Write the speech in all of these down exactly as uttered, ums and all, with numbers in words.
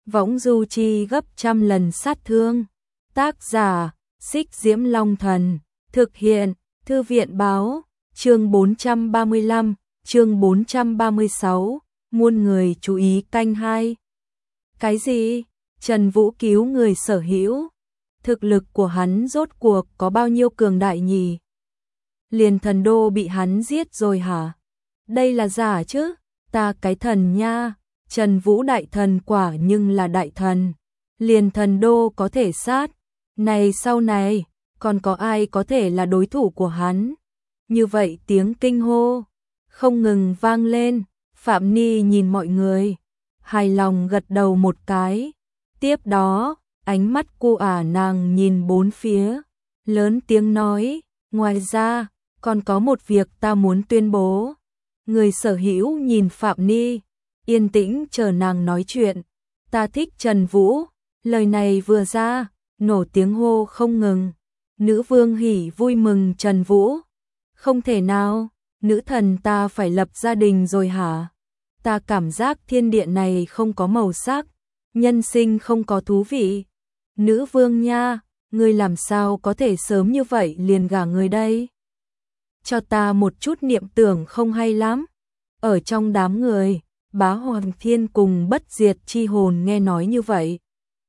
võng du chi gấp trăm lần sát thương. Tác giả, Xích Diễm Long Thần, thực hiện, Thư viện báo, chương bốn trăm ba mươi lăm, chương bốn trăm ba mươi sáu, muôn người chú ý canh hai. Cái gì? Trần Vũ cứu người sở hữu? Thực lực của hắn rốt cuộc có bao nhiêu cường đại nhỉ? Liền thần đô bị hắn giết rồi hả? Đây là giả chứ? Ta cái thần nha, Trần Vũ đại thần quả nhưng là đại thần. Liền thần đô có thể sát. Này sau này, còn có ai có thể là đối thủ của hắn? Như vậy tiếng kinh hô không ngừng vang lên. Phạm Ni nhìn mọi người, hài lòng gật đầu một cái. Tiếp đó, ánh mắt cô ả nàng nhìn bốn phía, lớn tiếng nói, ngoài ra, còn có một việc ta muốn tuyên bố. Người sở hữu nhìn Phạm Ni, yên tĩnh chờ nàng nói chuyện. Ta thích Trần Vũ. Lời này vừa ra, nổ tiếng hô không ngừng. Nữ vương hỉ vui mừng Trần Vũ. Không thể nào, nữ thần ta phải lập gia đình rồi hả? Ta cảm giác thiên địa này không có màu sắc, nhân sinh không có thú vị. Nữ vương nha, ngươi làm sao có thể sớm như vậy liền gả người đây? Cho ta một chút niệm tưởng không hay lắm. Ở trong đám người, Bá Hoàng Thiên cùng Bất Diệt Chi Hồn nghe nói như vậy,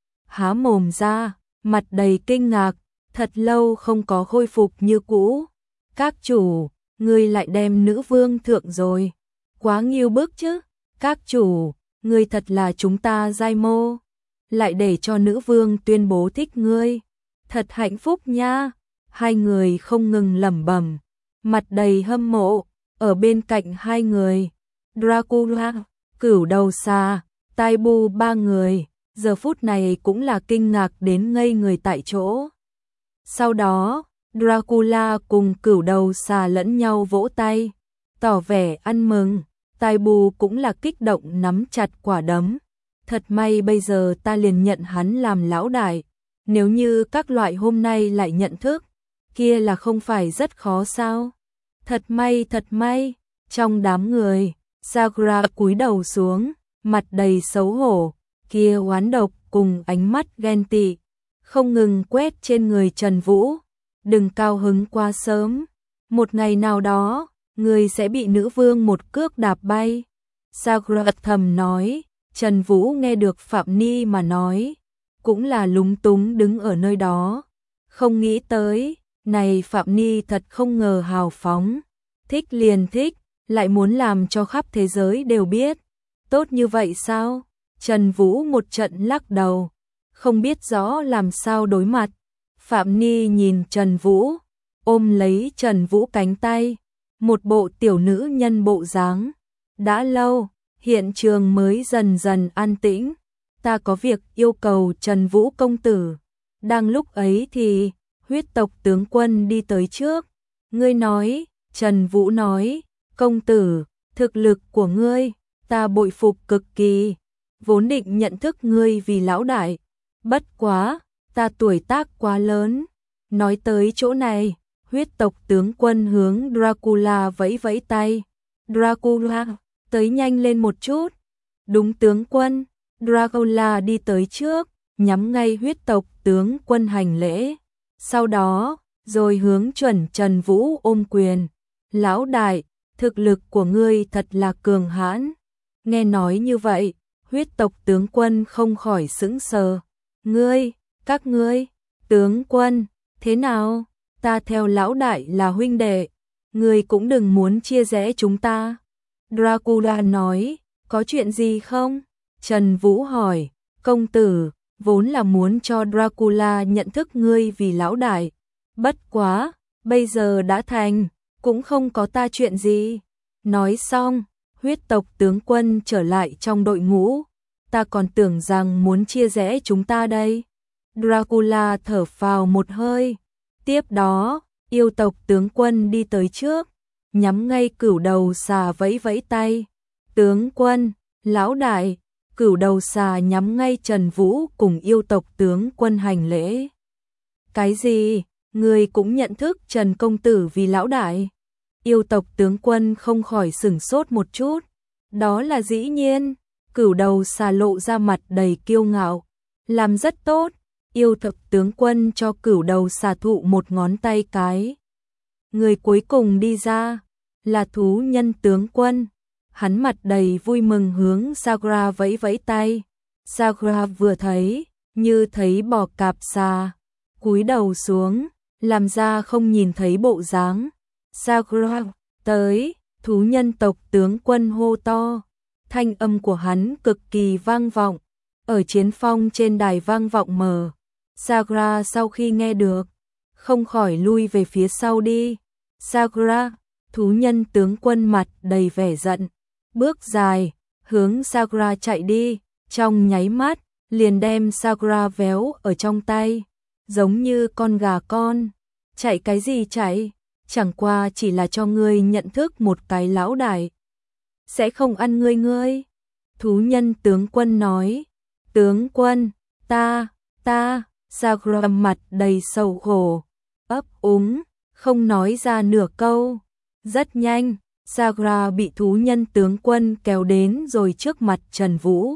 há mồm ra, mặt đầy kinh ngạc, thật lâu không có khôi phục như cũ. Các chủ, ngươi lại đem nữ vương thượng rồi, quá nghiêu bức chứ. Các chủ, ngươi thật là chúng ta giai mô, lại để cho nữ vương tuyên bố thích ngươi, thật hạnh phúc nha. Hai người không ngừng lẩm bẩm, mặt đầy hâm mộ. Ở bên cạnh hai người, Dracula, Cửu Đầu Xà, Tai Bu ba người, giờ phút này cũng là kinh ngạc đến ngây người tại chỗ. Sau đó, Dracula cùng Cửu Đầu Xà lẫn nhau vỗ tay, tỏ vẻ ăn mừng. Tai Bu cũng là kích động nắm chặt quả đấm. Thật may bây giờ ta liền nhận hắn làm lão đại. Nếu như các loại hôm nay lại nhận thức, kia là không phải rất khó sao? Thật may, thật may. Trong đám người, Sakura cúi đầu xuống, mặt đầy xấu hổ, kia oán độc cùng ánh mắt ghen tị không ngừng quét trên người Trần Vũ. Đừng cao hứng quá sớm, một ngày nào đó người sẽ bị nữ vương một cước đạp bay. Sakura thầm nói. Trần Vũ nghe được Phạm Ni mà nói, cũng là lúng túng đứng ở nơi đó. Không nghĩ tới, này Phạm Ni thật không ngờ hào phóng. Thích liền thích, lại muốn làm cho khắp thế giới đều biết. Tốt như vậy sao? Trần Vũ một trận lắc đầu, không biết rõ làm sao đối mặt. Phạm Ni nhìn Trần Vũ, ôm lấy Trần Vũ cánh tay, một bộ tiểu nữ nhân bộ dáng. Đã lâu, hiện trường mới dần dần an tĩnh. Ta có việc yêu cầu Trần Vũ công tử. Đang lúc ấy thì, huyết tộc tướng quân đi tới trước. Ngươi nói, Trần Vũ nói, công tử, thực lực của ngươi, ta bội phục cực kỳ. Vốn định nhận thức ngươi vì lão đại. Bất quá, ta tuổi tác quá lớn. Nói tới chỗ này, huyết tộc tướng quân hướng Dracula vẫy vẫy tay. Dracula, tới nhanh lên một chút. Đúng tướng quân. Dracula đi tới trước, nhắm ngay huyết tộc tướng quân hành lễ. Sau đó, rồi hướng chuẩn Trần Vũ ôm quyền. Lão đại, thực lực của ngươi thật là cường hãn. Nghe nói như vậy, huyết tộc tướng quân không khỏi sững sờ. Ngươi, các ngươi, tướng quân, thế nào? Ta theo lão đại là huynh đệ, ngươi cũng đừng muốn chia rẽ chúng ta. Dracula nói, có chuyện gì không? Trần Vũ hỏi, công tử, vốn là muốn cho Dracula nhận thức ngươi vì lão đại. Bất quá, bây giờ đã thành, cũng không có ta chuyện gì. Nói xong, huyết tộc tướng quân trở lại trong đội ngũ. Ta còn tưởng rằng muốn chia rẽ chúng ta đây. Dracula thở phào một hơi. Tiếp đó, yêu tộc tướng quân đi tới trước, nhắm ngay Cửu Đầu Xà vẫy vẫy tay. Tướng quân, lão đại. Cửu Đầu Xà nhắm ngay Trần Vũ cùng yêu tộc tướng quân hành lễ. Cái gì? Ngươi cũng nhận thức Trần công tử vì lão đại? Yêu tộc tướng quân không khỏi sửng sốt một chút. Đó là dĩ nhiên. Cửu đầu xà lộ ra mặt đầy kiêu ngạo, làm rất tốt, yêu thập tướng quân cho cửu đầu xà thụ một ngón tay cái. Người cuối cùng đi ra, là thú nhân tướng quân, hắn mặt đầy vui mừng hướng Sagra vẫy vẫy tay. Sagra vừa thấy, như thấy bò cạp xà, cúi đầu xuống, làm ra không nhìn thấy bộ dáng. Sagra, tới, thú nhân tộc tướng quân hô to, thanh âm của hắn cực kỳ vang vọng, ở chiến phong trên đài vang vọng mờ. Sagra sau khi nghe được, không khỏi lui về phía sau đi. Sagra, thú nhân tướng quân mặt đầy vẻ giận, bước dài, hướng Sagra chạy đi, trong nháy mắt, liền đem Sagra véo ở trong tay, giống như con gà con. Chạy cái gì chạy, chẳng qua chỉ là cho ngươi nhận thức một cái lão đại, sẽ không ăn ngươi ngươi. Thú nhân tướng quân nói, tướng quân, ta, ta, Sagra mặt đầy sầu khổ, ấp úng, không nói ra nửa câu. Rất nhanh, Sagra bị thú nhân tướng quân kéo đến rồi trước mặt Trần Vũ.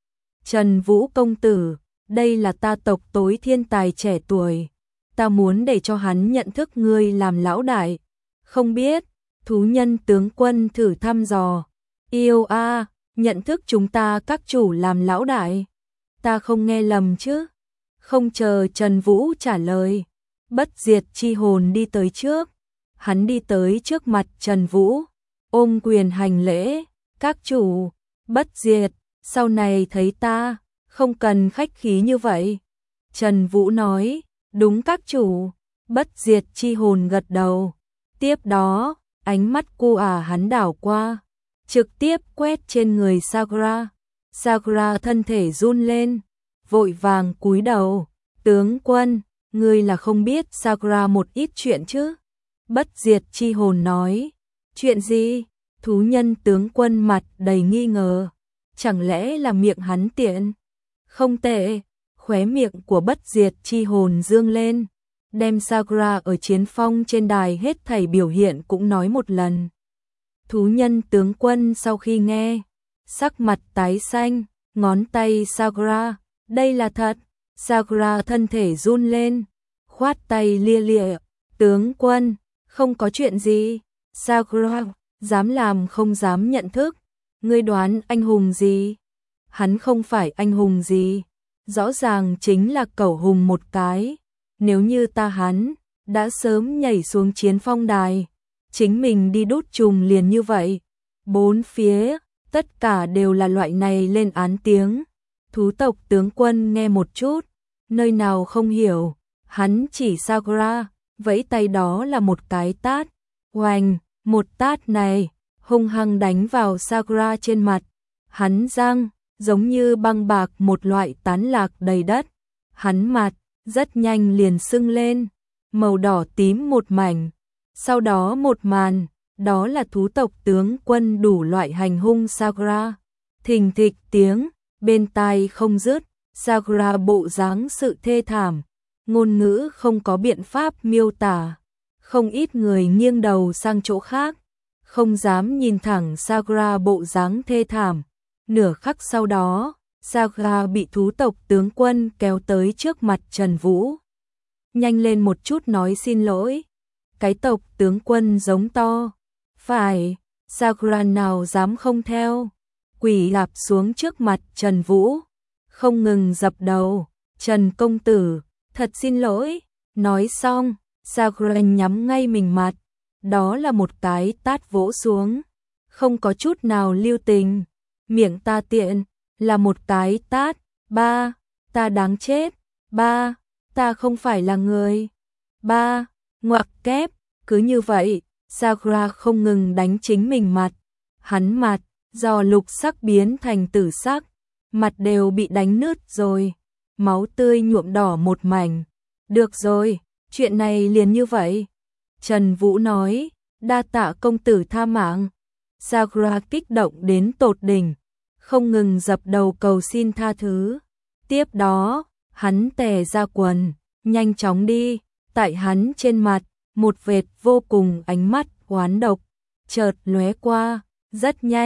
Trần Vũ công tử, đây là ta tộc tối thiên tài trẻ tuổi, ta muốn để cho hắn nhận thức ngươi làm lão đại. Không biết, thú nhân tướng quân thử thăm dò, yêu a, nhận thức chúng ta các chủ làm lão đại, ta không nghe lầm chứ? Không chờ Trần Vũ trả lời, Bất Diệt chi hồn đi tới trước, hắn đi tới trước mặt Trần Vũ, ôm quyền hành lễ, các chủ, Bất Diệt, sau này thấy ta, không cần khách khí như vậy. Trần Vũ nói, đúng các chủ. Bất Diệt chi hồn gật đầu, tiếp đó, ánh mắt cô ả hắn đảo qua, trực tiếp quét trên người Sagra. Sagra thân thể run lên, vội vàng cúi đầu, tướng quân, ngươi là không biết Sagra một ít chuyện chứ? Bất Diệt chi hồn nói, chuyện gì? Thú nhân tướng quân mặt đầy nghi ngờ, chẳng lẽ là miệng hắn tiện? Không tệ, khóe miệng của Bất Diệt chi hồn dương lên, đem Sagra ở chiến phong trên đài hết thảy biểu hiện cũng nói một lần. Thú nhân tướng quân sau khi nghe, sắc mặt tái xanh, ngón tay Sagra, đây là thật. Sagra thân thể run lên, khoát tay lia lịa, tướng quân, không có chuyện gì. Sagra, dám làm không dám nhận thức, ngươi đoán anh hùng gì? Hắn không phải anh hùng gì, rõ ràng chính là cẩu hùng một cái. Nếu như ta hắn, đã sớm nhảy xuống chiến phong đài, chính mình đi đốt trùm liền như vậy. Bốn phía, tất cả đều là loại này lên án tiếng. Thú tộc tướng quân nghe một chút, nơi nào không hiểu, hắn chỉ Sagra, vẫy tay đó là một cái tát. Oành, một tát này, hung hăng đánh vào Sagra trên mặt. Hắn răng, giống như băng bạc một loại tán lạc đầy đất. Hắn mặt, rất nhanh liền sưng lên, màu đỏ tím một mảnh. Sau đó một màn, đó là thú tộc tướng quân đủ loại hành hung Sagra. Thình thịch tiếng, bên tai không dứt, Sagra bộ dáng sự thê thảm, ngôn ngữ không có biện pháp miêu tả. Không ít người nghiêng đầu sang chỗ khác, không dám nhìn thẳng Sagra bộ dáng thê thảm. Nửa khắc sau đó, Sagra bị thú tộc tướng quân kéo tới trước mặt Trần Vũ. Nhanh lên một chút nói xin lỗi. Cái tộc tướng quân giống to. Phải, Sagra nào dám không theo. Quỳ lạp xuống trước mặt Trần Vũ, không ngừng dập đầu. Trần công tử, thật xin lỗi. Nói xong, Sagra nhắm ngay mình mặt. Đó là một cái tát vỗ xuống, không có chút nào lưu tình. Miệng ta tiện, là một cái tát. Ba, ta đáng chết. Ba, ta không phải là người. Ba, ngoặc kép. Cứ như vậy, Sagra không ngừng đánh chính mình mặt. Hắn mặt, do lục sắc biến thành tử sắc, mặt đều bị đánh nứt rồi, máu tươi nhuộm đỏ một mảnh. Được rồi, chuyện này liền như vậy. Trần Vũ nói, đa tạ công tử tha mạng. Sagra kích động đến tột đỉnh, không ngừng dập đầu cầu xin tha thứ. Tiếp đó, hắn tè ra quần, nhanh chóng đi. Tại hắn trên mặt, một vệt vô cùng ánh mắt oán độc chợt lóe qua, rất nhanh,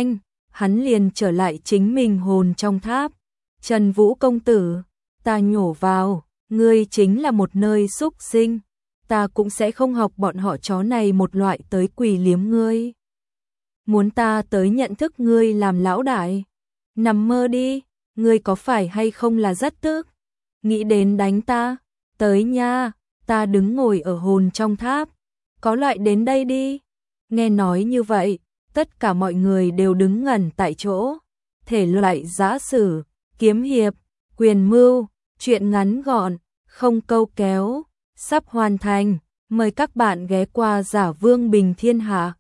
hắn liền trở lại chính mình hồn trong tháp. Trần Vũ công tử, ta nhổ vào, ngươi chính là một nơi súc sinh, ta cũng sẽ không học bọn họ chó này một loại tới quỳ liếm ngươi. Muốn ta tới nhận thức ngươi làm lão đại? Nằm mơ đi, ngươi có phải hay không là rất tức? Nghĩ đến đánh ta? Tới nha, ta đứng ngồi ở hồn trong tháp, có loại đến đây đi. Nghe nói như vậy, tất cả mọi người đều đứng ngẩn tại chỗ. Thể loại giã sử, kiếm hiệp, quyền mưu, truyện ngắn gọn, không câu kéo, sắp hoàn thành. Mời các bạn ghé qua Giả Vương Bình Thiên Hạ.